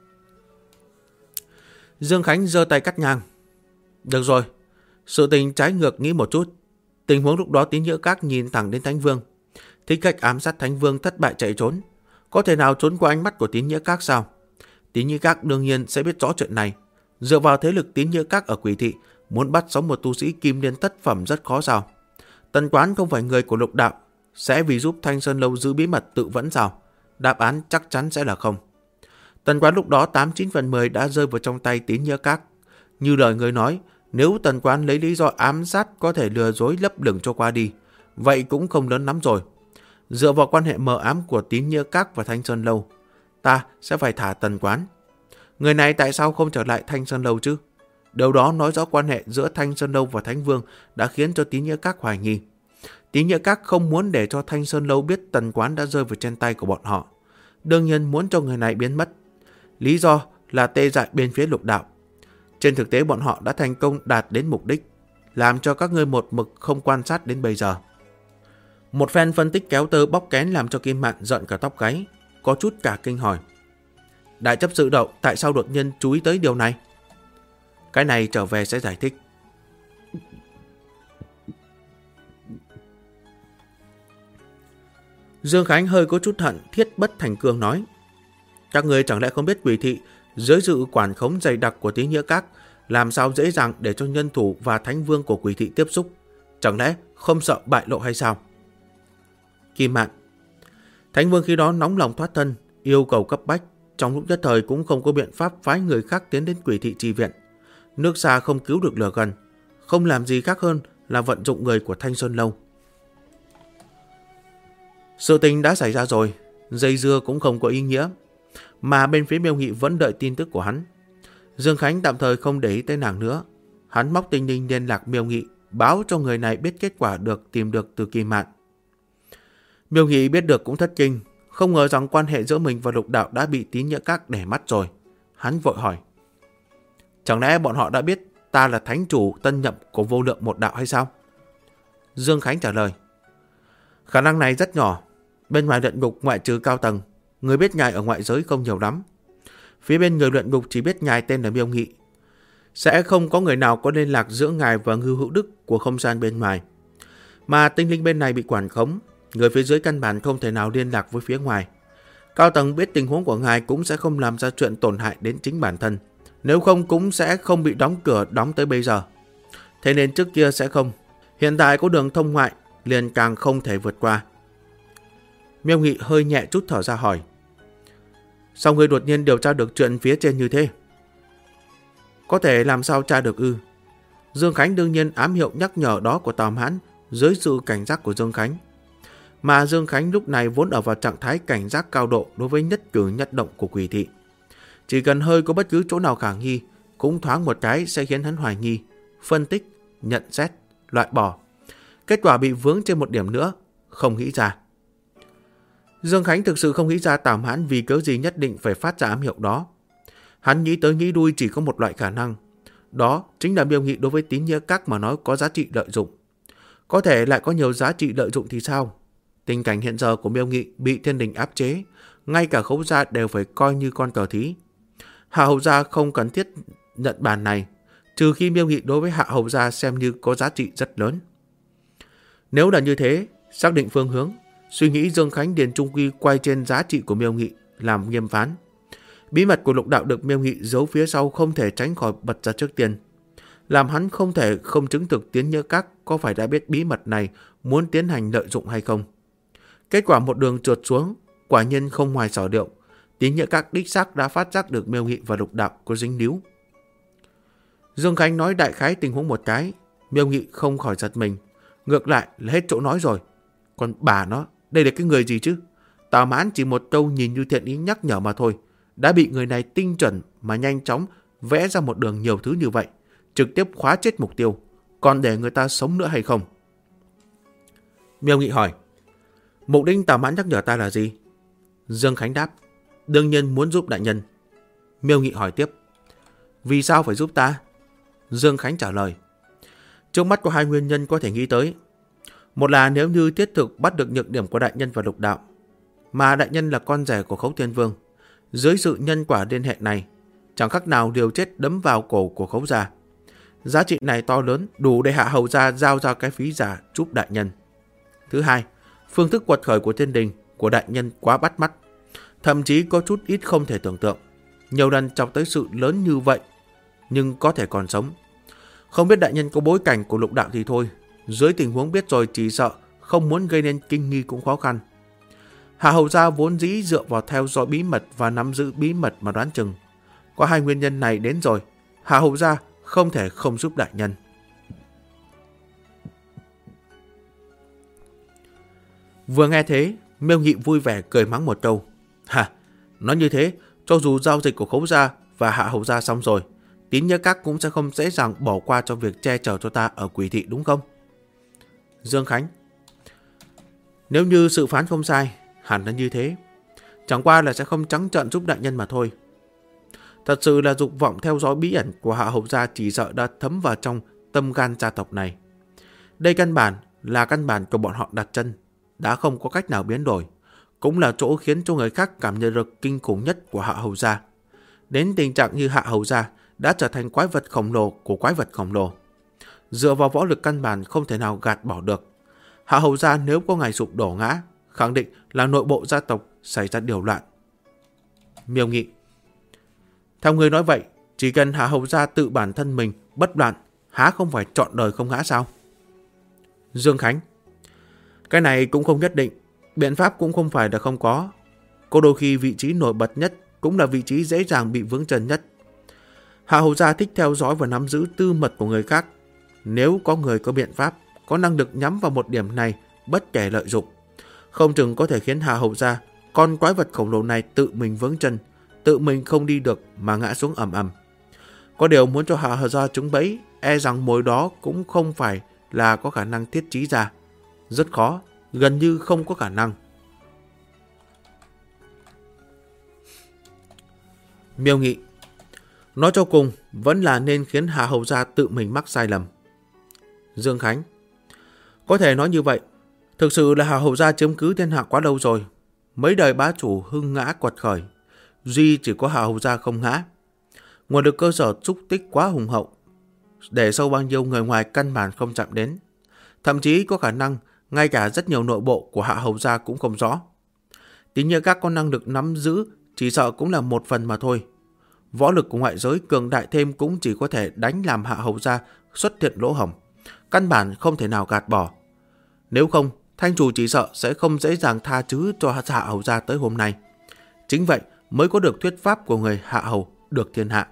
A: Dương Khánh giơ tay cắt ngang. Được rồi, sự tình trái ngược nghĩ một chút. Tình huống lúc đó Tín Nghĩa Các nhìn thẳng đến Thánh Vương, thích cách ám sát Thánh Vương thất bại chạy trốn. Có thể nào trốn qua ánh mắt của Tín Nghĩa Các sao? Tín Nghĩa Các đương nhiên sẽ biết rõ chuyện này. Dựa vào thế lực Tín Nghĩa Các ở Quỷ Thị, muốn bắt sống một tu sĩ Kim Liên thất phẩm rất khó sao? Tần Quán không phải người của Lục Đạo, sẽ vì giúp Thanh Sơn Lâu giữ bí mật tự vẫn sao? Đáp án chắc chắn sẽ là không. Tần Quán lúc đó 89 phần 10 đã rơi vào trong tay Tín Nghĩa Các. Như lời người nói, nếu Tần Quán lấy lý do ám sát có thể lừa dối lấp lửng cho qua đi, vậy cũng không lớn lắm rồi. Dựa vào quan hệ mờ ám của Tín Nghĩa Các và Thanh Sơn Lâu, ta sẽ phải thả Tần Quán. Người này tại sao không trở lại Thanh Sơn Lâu chứ? Điều đó nói rõ quan hệ giữa Thanh Sơn Lâu và Thánh Vương đã khiến cho Tín Nghĩa Các hoài nghi. Tín Nghĩa Các không muốn để cho Thanh Sơn Lâu biết Tần Quán đã rơi vào trên tay của bọn họ. Đương nhiên muốn cho người này biến mất. lý do là tê dại bên phía Lục đạo. Trên thực tế bọn họ đã thành công đạt đến mục đích, làm cho các ngươi một mực không quan sát đến bây giờ. Một phen phân tích kéo tơ bóc kén làm cho Kim Mạn giận cả tóc gáy, có chút cả kinh hỏi. Đại chấp sự Đậu tại sao đột nhiên chú ý tới điều này? Cái này trở về sẽ giải thích. Dương Khánh hơi có chút hận Thiết Bất Thành Cương nói. Các người chẳng lẽ không biết Quỷ thị dưới sự quản khống dày đặc của Tí Nghĩa Các làm sao dễ dàng để cho nhân thủ và thánh vương của Quỷ thị tiếp xúc? Chẳng lẽ không sợ bại lộ hay sao? Kim Mạn. Thánh vương khi đó nóng lòng thoát thân, yêu cầu cấp bách, trong lúc nhất thời cũng không có biện pháp phái người khác tiến đến Quỷ thị chi viện. Nước xa không cứu được lửa gần, không làm gì khác hơn là vận dụng người của Thanh Xuân Lâu. Sự tình đã xảy ra rồi, dây dưa cũng không có ý nghĩa, mà bên phía Miêu Nghị vẫn đợi tin tức của hắn. Dương Khánh tạm thời không để ý tới nàng nữa. Hắn móc Tinh Ninh liên lạc Miêu Nghị, báo cho người này biết kết quả được tìm được từ Kim Mạn. Miêu Nghị biết được cũng thất kinh, không ngờ rằng quan hệ giữa mình và Lục đạo đã bị Tí Nghĩa Các để mắt rồi. Hắn vội hỏi. Chẳng lẽ bọn họ đã biết ta là thánh chủ tân nhậm của Vô Lượng một đạo hay sao? Dương Khánh trả lời. Khả năng này rất nhỏ. Bên ngoài luyện ngục ngoại trừ cao tầng, người biết ngài ở ngoại giới không nhiều lắm. Phía bên người luyện ngục chỉ biết ngài tên là Miêu Nghị. Sẽ không có người nào có liên lạc giữa ngài và Ngưu Hữu Đức của không gian bên ngoài. Mà tinh linh bên này bị quản khống, người phía dưới căn bản không thể nào liên lạc với phía ngoài. Cao tầng biết tình huống của ngài cũng sẽ không làm ra chuyện tổn hại đến chính bản thân. Nếu không cũng sẽ không bị đóng cửa đóng tới bây giờ. Thế nên trước kia sẽ không. Hiện tại có đường thông ngoại, liền càng không thể vượt qua. Miêu Nghị hơi nhẹ chút thở ra hỏi. Sao ngươi đột nhiên điều tra được chuyện phía trên như thế? Có thể làm sao tra được ư? Dương Khánh đương nhiên ám hiệu nhắc nhở đó của Tào Mãn dưới sự cảnh giác của Dương Khánh. Mà Dương Khánh lúc này vốn ở vào trạng thái cảnh giác cao độ đối với nhất cử nhất động của Quỷ thị. Chỉ cần hơi có bất cứ chỗ nào khả nghi, cũng thoáng một cái sẽ khiến hắn hoài nghi, phân tích, nhận xét, loại bỏ. Kết quả bị vướng trên một điểm nữa, không nghĩ ra. Dương Khánh thực sự không nghĩ ra Tào Mãn vì cớ gì nhất định phải phát ra ám hiệu đó. Hắn nghĩ tới nghĩ đuôi chỉ có một loại khả năng. Đó chính là Miêu Nghị đối với Tín Nghĩa Các mà nói có giá trị lợi dụng. Có thể lại có nhiều giá trị lợi dụng thì sao? Tình cảnh hiện giờ của Miêu Nghị bị thiên đình áp chế, ngay cả Khấu gia đều phải coi như con cờ thí. Hạ Hầu gia không cần thiết nhận bàn này, trừ khi Miêu Nghị đối với Hạ Hầu gia xem như có giá trị rất lớn. Nếu là như thế, xác định phương hướng, suy nghĩ Dương Khánh Điền Trung Quy quay trên giá trị của Miêu Nghị làm nghiêm phán. Bí mật của Lục đạo được Miêu Nghị giấu phía sau không thể tránh khỏi bật ra trước tiên. Làm hắn không thể không chứng thực Tín Nghĩa Các có phải đã biết bí mật này muốn tiến hành lợi dụng hay không. Kết quả một đường trượt xuống, quả nhiên không ngoài sở liệu. Tín Nghĩa Các đích xác đã phát giác được Miêu Nghị và Lục đạo có dính líu. Dương Khánh nói đại khái tình huống một cái, Miêu Nghị không khỏi giật mình. Ngược lại là hết chỗ nói rồi. Còn bà nó, đây là cái người gì chứ? Tào Mãn chỉ một câu nhìn như thiện ý nhắc nhở mà thôi, đã bị người này tinh chuẩn mà nhanh chóng vẽ ra một đường nhiều thứ như vậy, trực tiếp khóa chết mục tiêu, còn để người ta sống nữa hay không? Miêu Nghị hỏi, mục đích Tào Mãn nhắc nhở ta là gì? Dương Khánh đáp, đương nhiên muốn giúp đại nhân. Miêu Nghị hỏi tiếp, vì sao phải giúp ta? Dương Khánh trả lời, trước mắt có hai nguyên nhân có thể nghĩ tới. Một là nếu như thiết thực bắt được nhược điểm của đại nhân và Lục đạo, mà đại nhân là con rể của Khấu Thiên Vương, dưới sự nhân quả liên hệ này, chẳng khác nào liều chết đấm vào cổ của Khấu gia. Giá trị này to lớn, đủ để Hạ Hầu gia giao ra cái phí giả giúp đại nhân. Thứ hai, phương thức quật khởi của thiên đình của đại nhân quá bắt mắt, thậm chí có chút ít không thể tưởng tượng. Nhiều lần chọc tới sự lớn như vậy, nhưng có thể còn sống. Không biết đại nhân có bối cảnh của Lục đạo thì thôi, dưới tình huống biết rồi chỉ sợ không muốn gây nên kinh nghi cũng khó khăn. Hạ Hầu gia vốn dĩ dựa vào theo dõi bí mật và nắm giữ bí mật mà đoán chừng. Có hai nguyên nhân này đến rồi, Hạ Hầu gia không thể không giúp đại nhân. Vừa nghe thế, Miêu Nghị vui vẻ cười mắng một câu. Hả, nói như thế, cho dù giao dịch của Khấu gia và Hạ Hầu gia xong rồi, Tín Nghĩa Các cũng sẽ không dễ dàng bỏ qua cho việc che chở cho ta ở Quỷ thị đúng không? Dương Khánh, nếu như sự phán không sai, hẳn là như thế. Chẳng qua là sẽ không trắng trợn giúp đại nhân mà thôi. Thật sự là dục vọng theo dõi bí ẩn của Hạ Hầu gia chỉ sợ đã thấm vào trong tâm gan gia tộc này. Đây căn bản là căn bản của bọn họ đặt chân, đã không có cách nào biến đổi, cũng là chỗ khiến cho người khác cảm nhận được kinh khủng nhất của Hạ Hầu gia. Đến tình trạng như Hạ Hầu gia đã trở thành quái vật khổng lồ của quái vật khổng lồ. Dựa vào võ lực căn bản không thể nào gạt bỏ được. Hạ Hầu gia nếu có ngày sụp đổ ngã, khẳng định là nội bộ gia tộc xảy ra điều loạn. Miêu Nghị: theo người nói vậy, chỉ cần Hạ Hầu gia tự bản thân mình bất loạn, há không phải trọn đời không ngã sao? Dương Khánh: cái này cũng không nhất định, biện pháp cũng không phải là không có. Có đôi khi vị trí nổi bật nhất cũng là vị trí dễ dàng bị vướng chân nhất. Hạ Hầu gia thích theo dõi và nắm giữ tư mật của người khác. Nếu có người có biện pháp, có năng lực nhắm vào một điểm này, bất kể lợi dụng, không chừng có thể khiến Hạ Hầu gia, con quái vật khổng lồ này tự mình vướng chân, tự mình không đi được mà ngã xuống ầm ầm. Có điều muốn cho Hạ Hầu gia trúng bẫy, e rằng mối đó cũng không phải là có khả năng thiết trí ra. Rất khó, gần như không có khả năng. Miêu Nghị: nói cho cùng vẫn là nên khiến Hạ Hầu gia tự mình mắc sai lầm. Dương Khánh: có thể nói như vậy. Thực sự là Hạ Hầu gia chiếm cứ thiên hạ quá lâu rồi. Mấy đời bá chủ hưng ngã quật khởi, duy chỉ có Hạ Hầu gia không ngã. Nguồn lực cơ sở xúc tích quá hùng hậu, để sâu bao nhiêu người ngoài căn bản không chạm đến. Thậm chí có khả năng ngay cả rất nhiều nội bộ của Hạ Hầu gia cũng không rõ. Tí như các con năng lực nắm giữ chỉ sợ cũng là một phần mà thôi. Võ lực của ngoại giới cường đại thêm cũng chỉ có thể đánh làm Hạ Hầu gia xuất hiện lỗ hổng, căn bản không thể nào gạt bỏ. Nếu không, Thanh chủ chỉ sợ sẽ không dễ dàng tha thứ cho Hạ Hầu gia tới hôm nay. Chính vậy mới có được thuyết pháp của người Hạ Hầu được thiên hạ.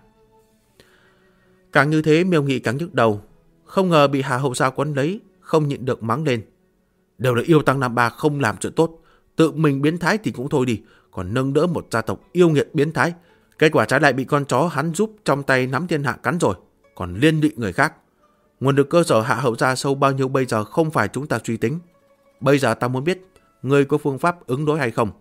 A: Càng như thế Miêu Nghị càng nhức đầu, không ngờ bị Hạ Hầu gia quấn lấy, không nhịn được mắng lên: đều là yêu tăng Nam Ba không làm chuyện tốt, tự mình biến thái thì cũng thôi đi, còn nâng đỡ một gia tộc yêu nghiệt biến thái, kết quả trái lại bị con chó hắn giúp trong tay nắm thiên hạ cắn rồi, còn liên lụy người khác. Nguồn lực cơ sở Hạ Hầu gia sâu bao nhiêu bây giờ không phải chúng ta suy tính. Bây giờ ta muốn biết ngươi có phương pháp ứng đối hay không?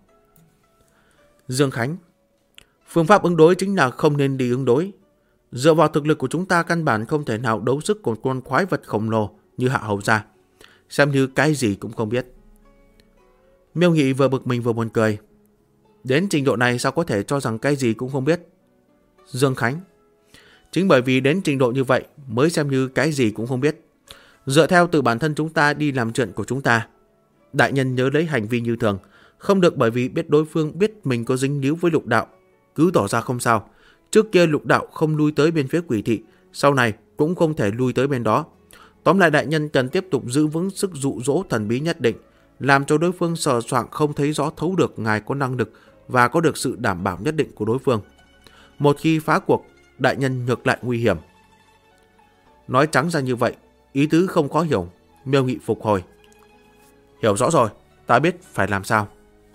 A: Dương Khánh: phương pháp ứng đối chính là không nên đi ứng đối. Dựa vào thực lực của chúng ta căn bản không thể nào đấu sức của con quái vật khổng lồ như Hạ Hầu gia, xem như cái gì cũng không biết. Miêu Nghị vừa bực mình vừa buồn cười. Đến trình độ này sao có thể cho rằng cái gì cũng không biết? Dương Khánh: chính bởi vì đến trình độ như vậy mới xem như cái gì cũng không biết. Dựa theo từ bản thân chúng ta đi làm chuyện của chúng ta. Đại nhân nhớ lấy hành vi như thường, không được bởi vì biết đối phương biết mình có dính líu với Lục đạo, cứ tỏ ra không sao. Trước kia Lục đạo không lui tới bên phía Quỷ thị, sau này cũng không thể lui tới bên đó. Tóm lại đại nhân cần tiếp tục giữ vững sức dụ dỗ thần bí nhất định, làm cho đối phương sờ soạng không thấy rõ thấu được ngài có năng lực và có được sự đảm bảo nhất định của đối phương. Một khi phá cuộc, đại nhân ngược lại nguy hiểm. Nói trắng ra như vậy, ý tứ không khó hiểu. Miêu Nghị phục hồi: hiểu rõ rồi, ta biết phải làm sao.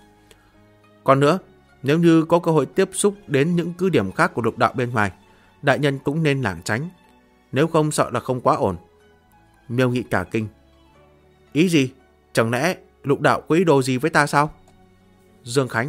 A: Còn nữa, nếu như có cơ hội tiếp xúc đến những cứ điểm khác của Lục đạo bên ngoài, đại nhân cũng nên lảng tránh, nếu không sợ là không quá ổn. Miêu Nghị cả kinh: ý gì? Chẳng lẽ Lục đạo có ý đồ gì với ta sao? Dương Khánh: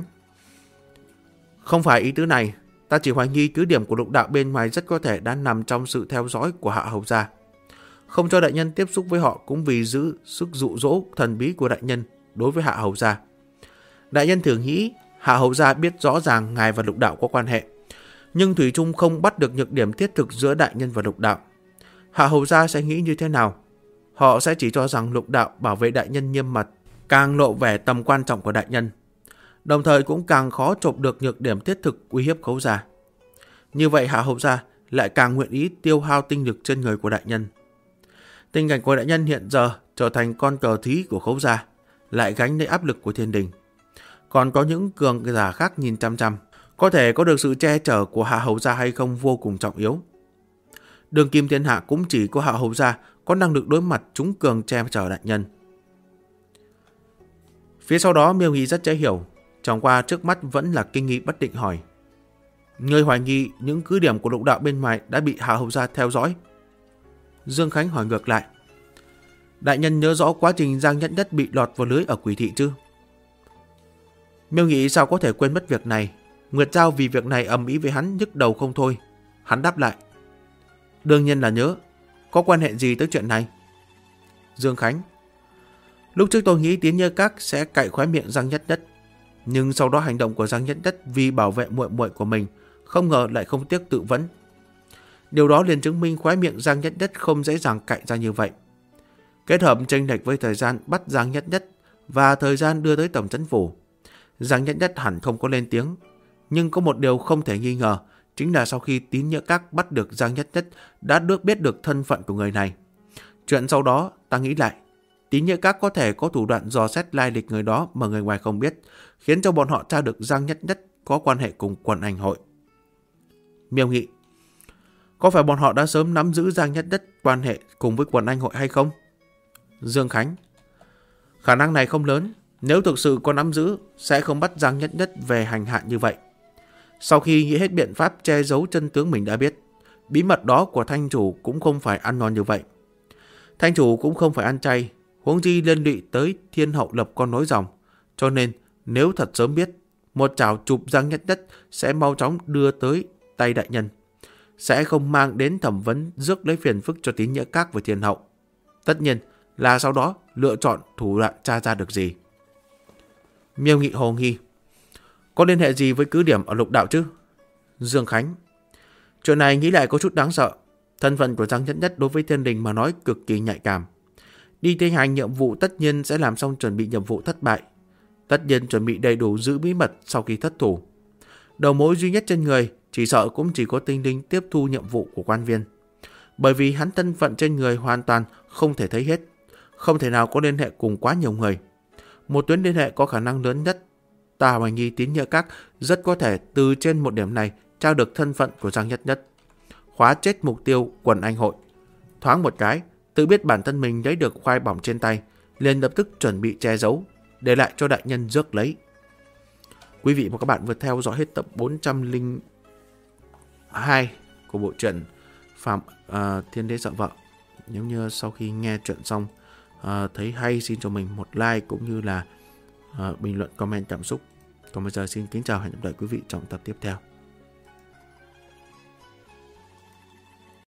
A: không phải ý tứ này, ta chỉ hoài nghi cứ điểm của Lục đạo bên ngoài rất có thể đã nằm trong sự theo dõi của Hạ Hầu gia. Không cho đại nhân tiếp xúc với họ cũng vì giữ sức dụ dỗ thần bí của đại nhân đối với Hạ Hầu gia. Đại nhân thường nghĩ Hạ Hầu gia biết rõ ràng ngài và Lục đạo có quan hệ, nhưng thủy chung không bắt được nhược điểm thiết thực giữa đại nhân và Lục đạo. Hạ Hầu gia sẽ nghĩ như thế nào? Họ sẽ chỉ cho rằng Lục đạo bảo vệ đại nhân nghiêm mật, càng lộ vẻ tầm quan trọng của đại nhân, đồng thời cũng càng khó chộp được nhược điểm thiết thực uy hiếp Khấu gia. Như vậy Hạ Hầu gia lại càng nguyện ý tiêu hao tinh lực trên người của đại nhân. Tình cảnh của đại nhân hiện giờ trở thành con cờ thí của Khấu gia, lại gánh lấy áp lực của thiên đình. Còn có những cường giả khác nhìn chăm chăm, có thể có được sự che chở của Hạ Hầu gia hay không vô cùng trọng yếu. Đường kim thiên hạ cũng chỉ có Hạ Hầu gia có năng lực đối mặt chúng cường che chở đại nhân. Phía sau đó Miêu Nghị rất dễ hiểu, chẳng qua trước mắt vẫn là kinh nghi bất định hỏi: ngươi hoài nghi những cứ điểm của Lục đạo bên ngoài đã bị Hạ Hầu gia theo dõi? Dương Khánh hỏi ngược lại: đại nhân nhớ rõ quá trình Giang Nhất Nhất bị lọt vào lưới ở Quỷ thị chứ? Miêu Nghị sao có thể quên mất việc này, Nguyệt Giao vì việc này ầm ĩ với hắn nhức đầu không thôi. Hắn đáp lại: đương nhiên là nhớ. Có quan hệ gì tới chuyện này? Dương Khánh: lúc trước tôi nghĩ Tiến Nhơ Các sẽ cạy khóe miệng Giang Nhất Nhất, nhưng sau đó hành động của Giang Nhất Nhất vì bảo vệ muội muội của mình không ngờ lại không tiếc tự vấn. Điều đó liền chứng minh khóe miệng Giang Nhất Nhất không dễ dàng cạy ra như vậy. Kết hợp chênh lệch với thời gian bắt Giang Nhất Nhất và thời gian đưa tới tổng trấn phủ, Giang Nhất Nhất hẳn không có lên tiếng. Nhưng có một điều không thể nghi ngờ, chính là sau khi Tín Nhỡ Các bắt được Giang Nhất Nhất đã biết được thân phận của người này. Chuyện sau đó ta nghĩ lại, Tín Nhỡ Các có thể có thủ đoạn dò xét lai lịch người đó mà người ngoài không biết, khiến cho bọn họ tra được Giang Nhất Nhất có quan hệ cùng quần ảnh hội. Miêu Nghị: có phải bọn họ đã sớm nắm giữ Giang Nhất Nhất quan hệ cùng với quần anh hội hay không? Dương Khánh: khả năng này không lớn. Nếu thực sự có nắm giữ, sẽ không bắt Giang Nhất Nhất về hành hạ như vậy. Sau khi nghĩ hết biện pháp che giấu chân tướng mình đã biết, bí mật đó của Thanh chủ cũng không phải ăn ngon như vậy. Thanh chủ cũng không phải ăn chay, huống chi liên lụy tới Thiên Hậu lập con nối dòng. Cho nên nếu thật sớm biết, một chảo chụp Giang Nhất Nhất sẽ mau chóng đưa tới tay đại nhân, sẽ không mang đến thẩm vấn rước lấy phiền phức cho Tín Nhỡ Các và Thiên Hậu. Tất nhiên là sau đó lựa chọn thủ đoạn tra ra được gì. Miêu Nghị hồ nghi: có liên hệ gì với cứ điểm ở Lục Đạo chứ? Dương Khánh: chuyện này nghĩ lại có chút đáng sợ. Thân phận của Giang Nhất Nhất đối với Thiên Đình mà nói cực kỳ nhạy cảm. Đi thi hành nhiệm vụ tất nhiên sẽ làm xong chuẩn bị nhiệm vụ thất bại. Tất nhiên chuẩn bị đầy đủ giữ bí mật sau khi thất thủ. Đầu mối duy nhất trên người chỉ sợ cũng chỉ có Tinh Linh tiếp thu nhiệm vụ của quan viên. Bởi vì hắn thân phận trên người hoàn toàn không thể thấy hết, không thể nào có liên hệ cùng quá nhiều người. Một tuyến liên hệ có khả năng lớn nhất, ta hoài nghi Tín Nhỡ Các rất có thể từ trên một điểm này tra được thân phận của Giang Nhất Nhất, khóa chết mục tiêu quần anh hội. Thoáng một cái, tự biết bản thân mình lấy được khoai bỏng trên tay, liền lập tức chuẩn bị che giấu, để lại cho đại nhân rước lấy. Quý vị và các bạn vừa theo dõi hết tập 402 của bộ truyện Phạm Thiên Đế Sợ Vợ. Nếu như sau khi nghe chuyện xong thấy hay, xin cho mình một like cũng như là bình luận comment cảm xúc. Còn bây giờ xin kính chào, hẹn gặp lại quý vị trong tập tiếp theo.